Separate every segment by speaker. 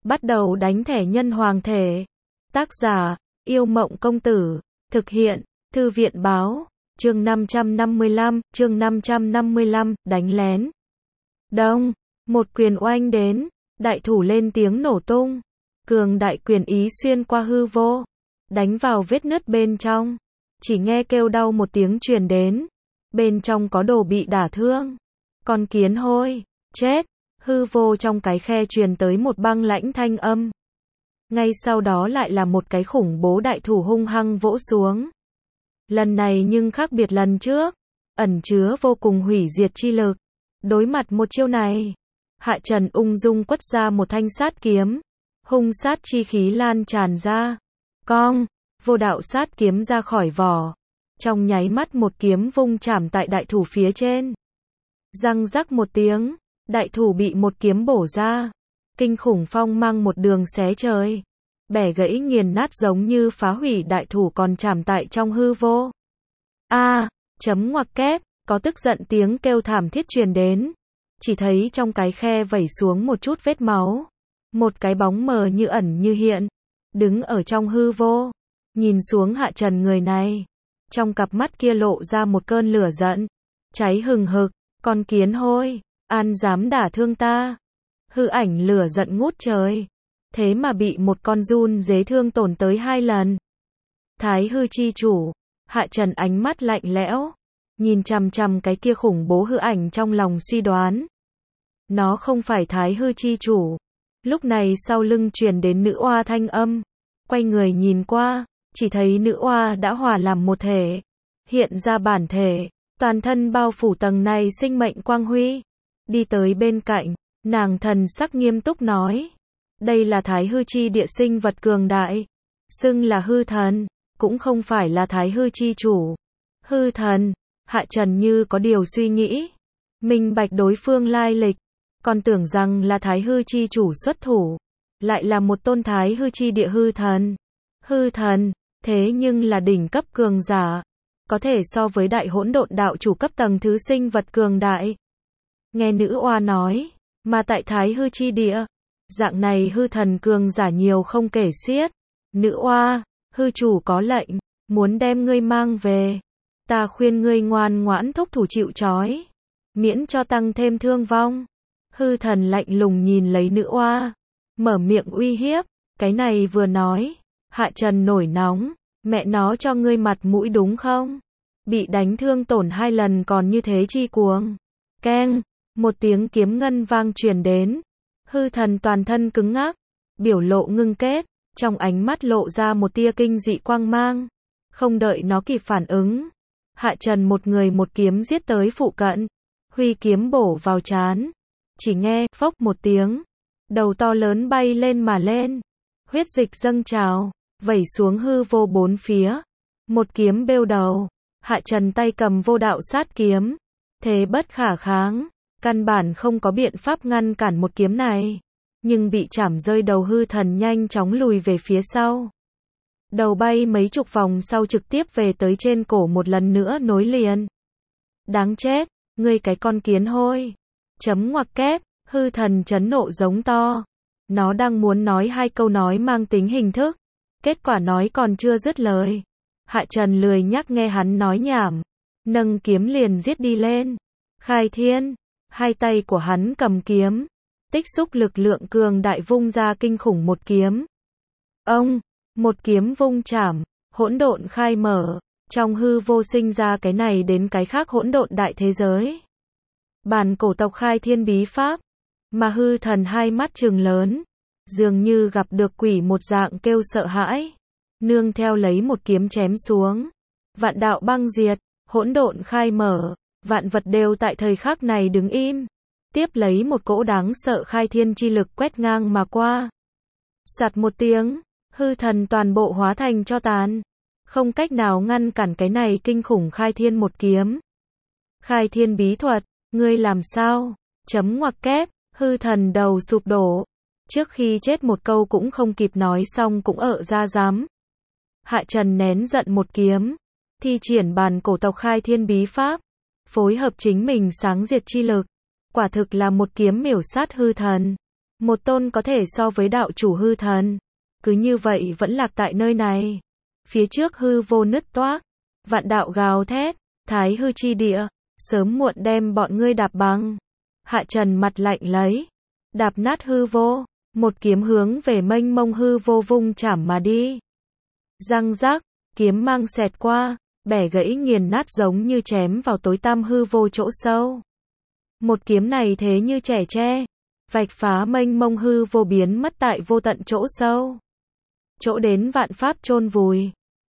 Speaker 1: Bắt đầu đánh thẻ nhân hoàng thể. Tác giả, Yêu Mộng Công Tử. Thực hiện, Thư viện Báo. Chương 555, đánh lén. Đông, một quyền oanh đến, đại thủ lên tiếng nổ tung. Cường đại quyền ý xuyên qua hư vô, đánh vào vết nứt bên trong. Chỉ nghe kêu đau một tiếng truyền đến. Bên trong có đồ bị đả thương. Con kiến hôi, chết. Hư vô trong cái khe truyền tới một băng lãnh thanh âm. Ngay sau đó lại là một cái khủng bố đại thủ hung hăng vỗ xuống. Lần này nhưng khác biệt lần trước, ẩn chứa vô cùng hủy diệt chi lực. Đối mặt một chiêu này, Hạ Trần ung dung quất ra một thanh sát kiếm, hung sát chi khí lan tràn ra. Cong, vô đạo sát kiếm ra khỏi vỏ, trong nháy mắt một kiếm vung chạm tại đại thủ phía trên. Răng rắc một tiếng, đại thủ bị một kiếm bổ ra, kinh khủng phong mang một đường xé trời, bẻ gãy nghiền nát giống như phá hủy đại thủ còn chạm tại trong hư vô. Chấm ngoặc kép, có tức giận tiếng kêu thảm thiết truyền đến, chỉ thấy trong cái khe vẩy xuống một chút vết máu, một cái bóng mờ như ẩn như hiện, đứng ở trong hư vô, nhìn xuống Hạ Trần người này, trong cặp mắt kia lộ ra một cơn lửa giận, cháy hừng hực, con kiến hôi, an dám đả thương ta. Hư ảnh lửa giận ngút trời, thế mà bị một con run dế thương tổn tới 2 lần. Thái hư chi chủ, Hạ Trần ánh mắt lạnh lẽo, nhìn chằm chằm cái kia khủng bố hư ảnh trong lòng suy đoán. Nó không phải Thái hư chi chủ. Lúc này sau lưng truyền đến nữ oa thanh âm, quay người nhìn qua, chỉ thấy nữ oa đã hòa làm một thể, hiện ra bản thể, toàn thân bao phủ tầng này sinh mệnh quang huy. Đi tới bên cạnh, nàng thần sắc nghiêm túc nói, đây là Thái hư chi địa sinh vật cường đại, xưng là hư thần, cũng không phải là Thái hư chi chủ. Hư thần, Hạ Trần như có điều suy nghĩ, minh bạch đối phương lai lịch, còn tưởng rằng là Thái hư chi chủ xuất thủ, lại là một tôn Thái hư chi địa hư thần. Hư thần, thế nhưng là đỉnh cấp cường giả, có thể so với đại hỗn độn đạo chủ cấp tầng thứ sinh vật cường đại. Nghe nữ oa nói, mà tại Thái hư chi địa, dạng này hư thần cường giả nhiều không kể xiết. Nữ oa, hư chủ có lệnh, muốn đem ngươi mang về. Ta khuyên ngươi ngoan ngoãn thúc thủ chịu trói, miễn cho tăng thêm thương vong. Hư thần lạnh lùng nhìn lấy nữ oa, mở miệng uy hiếp. Cái này vừa nói, Hạ Trần nổi nóng, mẹ nó cho ngươi mặt mũi đúng không? Bị đánh thương tổn 2 lần còn như thế chi cuồng. Keng, một tiếng kiếm ngân vang truyền đến. Hư thần toàn thân cứng ngắc, biểu lộ ngưng kết, trong ánh mắt lộ ra một tia kinh dị quang mang. Không đợi nó kịp phản ứng, Hạ Trần một người một kiếm giết tới phụ cận, huy kiếm bổ vào trán. Chỉ nghe phốc một tiếng, đầu to lớn bay lên mà lên, huyết dịch dâng trào, vẩy xuống hư vô bốn phía. Một kiếm bêu đầu, Hạ Trần tay cầm vô đạo sát kiếm, thế bất khả kháng, căn bản không có biện pháp ngăn cản một kiếm này, nhưng bị chảm rơi đầu hư thần nhanh chóng lùi về phía sau. Đầu bay mấy chục vòng sau trực tiếp về tới trên cổ một lần nữa nối liền. Đáng chết, ngươi cái con kiến hôi. Chấm ngoặc kép, hư thần chấn nộ giống to. Nó đang muốn nói 2 câu nói mang tính hình thức, kết quả nói còn chưa dứt lời. Hạ Trần lười nhắc nghe hắn nói nhảm, nâng kiếm liền giết đi lên. Khai thiên, 2 tay của hắn cầm kiếm, tích xúc lực lượng cường đại vung ra kinh khủng một kiếm. Ông, một kiếm vung chảm, hỗn độn khai mở, trong hư vô sinh ra cái này đến cái khác hỗn độn đại thế giới. Bản cổ tộc khai thiên bí pháp, mà hư thần 2 mắt trừng lớn, dường như gặp được quỷ một dạng kêu sợ hãi, nương theo lấy một kiếm chém xuống. Vạn đạo băng diệt, hỗn độn khai mở, vạn vật đều tại thời khắc này đứng im, tiếp lấy một cỗ đáng sợ khai thiên chi lực quét ngang mà qua. Sạt một tiếng, hư thần toàn bộ hóa thành tro tàn, không cách nào ngăn cản cái này kinh khủng khai thiên một kiếm. Khai thiên bí thuật, ngươi làm sao? Chấm ngoặc kép, hư thần đầu sụp đổ, trước khi chết một câu cũng không kịp nói xong cũng ở ra dám. Hạ Trần nén giận một kiếm, thi triển bản cổ tộc khai thiên bí pháp, phối hợp chính mình sáng diệt chi lực, quả thực là một kiếm miểu sát hư thần. Một tôn có thể so với đạo chủ hư thần. Cứ như vậy vẫn lạc tại nơi này. Phía trước hư vô nứt toác. Vạn đạo gào thét. Thái hư chi địa. Sớm muộn đem bọn ngươi đạp bằng. Hạ Trần mặt lạnh lấy. Đạp nát hư vô. Một kiếm hướng về mênh mông hư vô vung chảm mà đi. Răng rắc. Kiếm mang xẹt qua. Bẻ gãy nghiền nát giống như chém vào tối tăm hư vô chỗ sâu. Một kiếm này thế như trẻ tre. Vạch phá mênh mông hư vô biến mất tại vô tận chỗ sâu. Chỗ đến vạn pháp chôn vùi.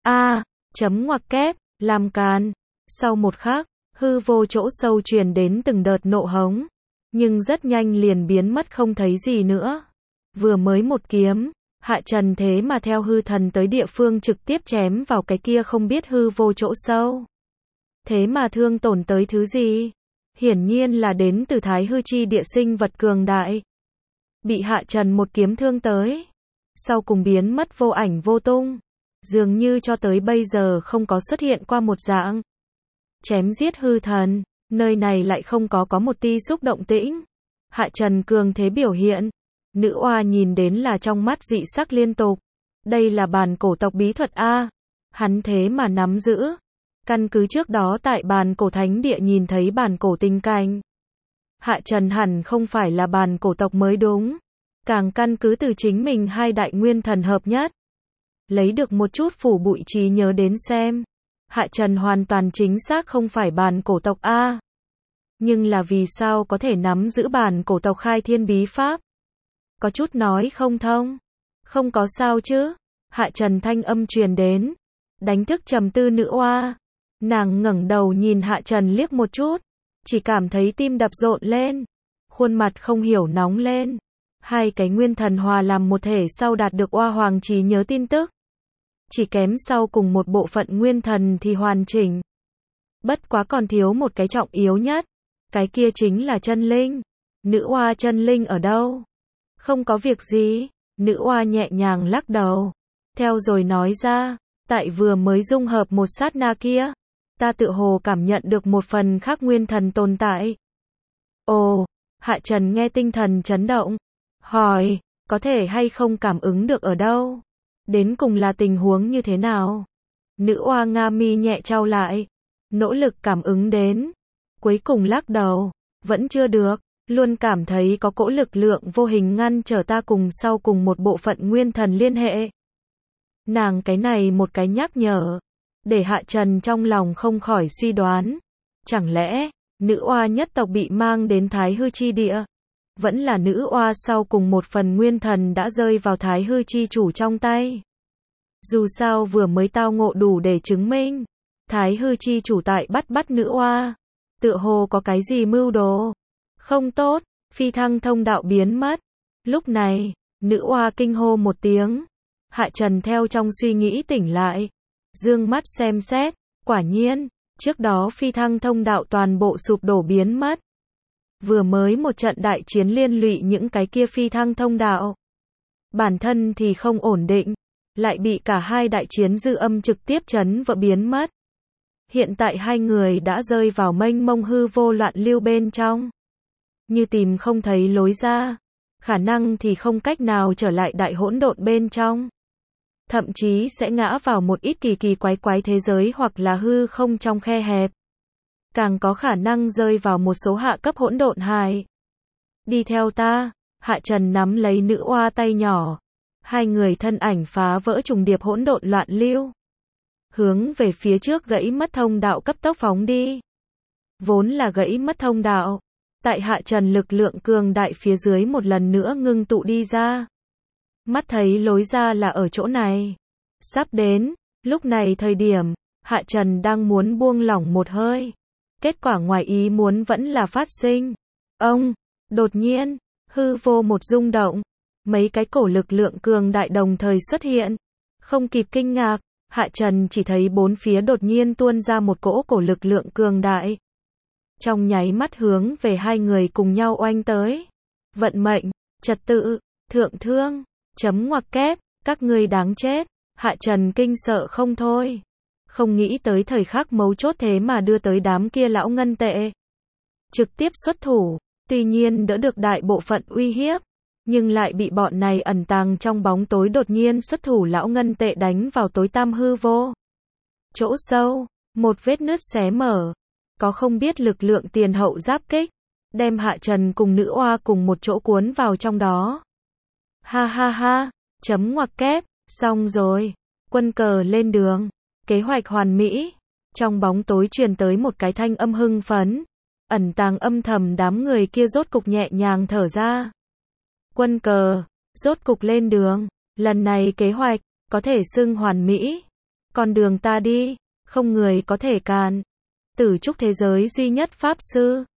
Speaker 1: Chấm ngoặc kép, làm càn. Sau một khắc, hư vô chỗ sâu truyền đến từng đợt nộ hống. Nhưng rất nhanh liền biến mất không thấy gì nữa. Vừa mới một kiếm, Hạ Trần thế mà theo hư thần tới địa phương trực tiếp chém vào cái kia không biết hư vô chỗ sâu. Thế mà thương tổn tới thứ gì? Hiển nhiên là đến từ thái hư chi địa sinh vật cường đại. Bị Hạ Trần một kiếm thương tới. Sau cùng biến mất vô ảnh vô tung. Dường như cho tới bây giờ không có xuất hiện qua một dạng. Chém giết hư thần, nơi này lại không có một tia xúc động tĩnh. Hạ Trần cường thế biểu hiện. Nữ oa nhìn đến là trong mắt dị sắc liên tục. Đây là bàn cổ tộc bí thuật A. Hắn thế mà nắm giữ. Căn cứ trước đó tại bàn cổ thánh địa nhìn thấy bàn cổ tình cảnh. Hạ Trần hẳn không phải là bàn cổ tộc mới đúng. Càng căn cứ từ chính mình hai đại nguyên thần hợp nhất. Lấy được một chút phủ bụi trí nhớ đến xem. Hạ Trần hoàn toàn chính xác không phải bàn cổ tộc A. Nhưng là vì sao có thể nắm giữ bàn cổ tộc khai thiên bí pháp? Có chút nói không thông. Không có sao chứ. Hạ Trần thanh âm truyền đến. Đánh thức trầm tư nữ oa. Nàng ngẩng đầu nhìn Hạ Trần liếc một chút. Chỉ cảm thấy tim đập rộn lên. Khuôn mặt không hiểu nóng lên. Hai cái nguyên thần hòa làm một thể sau đạt được oa hoàng trí nhớ tin tức. Chỉ kém sau cùng một bộ phận nguyên thần thì hoàn chỉnh. Bất quá còn thiếu một cái trọng yếu nhất. Cái kia chính là chân linh. Nữ oa chân linh ở đâu? Không có việc gì. Nữ oa nhẹ nhàng lắc đầu. Theo rồi nói ra. Tại vừa mới dung hợp một sát na kia. Ta tự hồ cảm nhận được một phần khác nguyên thần tồn tại. Ồ, Hạ Trần nghe tinh thần chấn động. Hỏi, có thể hay không cảm ứng được ở đâu? Đến cùng là tình huống như thế nào? Nữ oa nga mi nhẹ trao lại. Nỗ lực cảm ứng đến. Cuối cùng lắc đầu. Vẫn chưa được. Luôn cảm thấy có cỗ lực lượng vô hình ngăn trở ta cùng sau cùng một bộ phận nguyên thần liên hệ. Nàng cái này một cái nhắc nhở. Để Hạ Trần trong lòng không khỏi suy đoán. Chẳng lẽ, nữ oa nhất tộc bị mang đến thái hư chi địa? Vẫn là nữ oa sau cùng một phần nguyên thần đã rơi vào thái hư chi chủ trong tay. Dù sao vừa mới tao ngộ đủ để chứng minh. Thái hư chi chủ tại bắt nữ oa. Tựa hồ có cái gì mưu đồ. Không tốt, phi thăng thông đạo biến mất. Lúc này, nữ oa kinh hô một tiếng. Hạ Trần theo trong suy nghĩ tỉnh lại. Dương mắt xem xét, quả nhiên, trước đó phi thăng thông đạo toàn bộ sụp đổ biến mất. Vừa mới một trận đại chiến liên lụy những cái kia phi thăng thông đạo. Bản thân thì không ổn định, lại bị cả hai đại chiến dư âm trực tiếp chấn vỡ biến mất. Hiện tại hai người đã rơi vào mênh mông hư vô loạn lưu bên trong. Như tìm không thấy lối ra, khả năng thì không cách nào trở lại đại hỗn độn bên trong. Thậm chí sẽ ngã vào một ít kỳ kỳ quái quái thế giới hoặc là hư không trong khe hẹp. Càng có khả năng rơi vào một số hạ cấp hỗn độn hài. Đi theo ta, Hạ Trần nắm lấy nữ oa tay nhỏ. Hai người thân ảnh phá vỡ trùng điệp hỗn độn loạn lưu. Hướng về phía trước gãy mất thông đạo cấp tốc phóng đi. Vốn là gãy mất thông đạo. Tại Hạ Trần lực lượng cường đại phía dưới một lần nữa ngưng tụ đi ra. Mắt thấy lối ra là ở chỗ này. Sắp đến, lúc này thời điểm, Hạ Trần đang muốn buông lỏng một hơi. Kết quả ngoài ý muốn vẫn là phát sinh. Đột nhiên, hư vô một rung động. Mấy cái cổ lực lượng cường đại đồng thời xuất hiện. Không kịp kinh ngạc, Hạ Trần chỉ thấy bốn phía đột nhiên tuôn ra một cỗ cổ lực lượng cường đại. Trong nháy mắt hướng về hai người cùng nhau oanh tới. Vận mệnh, trật tự, thượng thương, chấm ngoặc kép, các ngươi đáng chết. Hạ Trần kinh sợ không thôi. Không nghĩ tới thời khắc mấu chốt thế mà đưa tới đám kia lão ngân tệ. Trực tiếp xuất thủ, tuy nhiên đỡ được đại bộ phận uy hiếp. nhưng lại bị bọn này ẩn tàng trong bóng tối đột nhiên xuất thủ lão ngân tệ đánh vào tối tăm hư vô. Chỗ sâu, một vết nứt xé mở, có không biết lực lượng tiền hậu giáp kích, đem Hạ Trần cùng nữ oa cùng một chỗ cuốn vào trong đó. Ha ha ha, chấm ngoặc kép, xong rồi, quân cờ lên đường, kế hoạch hoàn mỹ. Trong bóng tối truyền tới một cái thanh âm hưng phấn, ẩn tàng âm thầm đám người kia rốt cục nhẹ nhàng thở ra. Quân cờ, rốt cục lên đường, lần này kế hoạch, có thể xưng hoàn mỹ. Con đường ta đi, không người có thể cản. Tử trúc thế giới duy nhất pháp sư.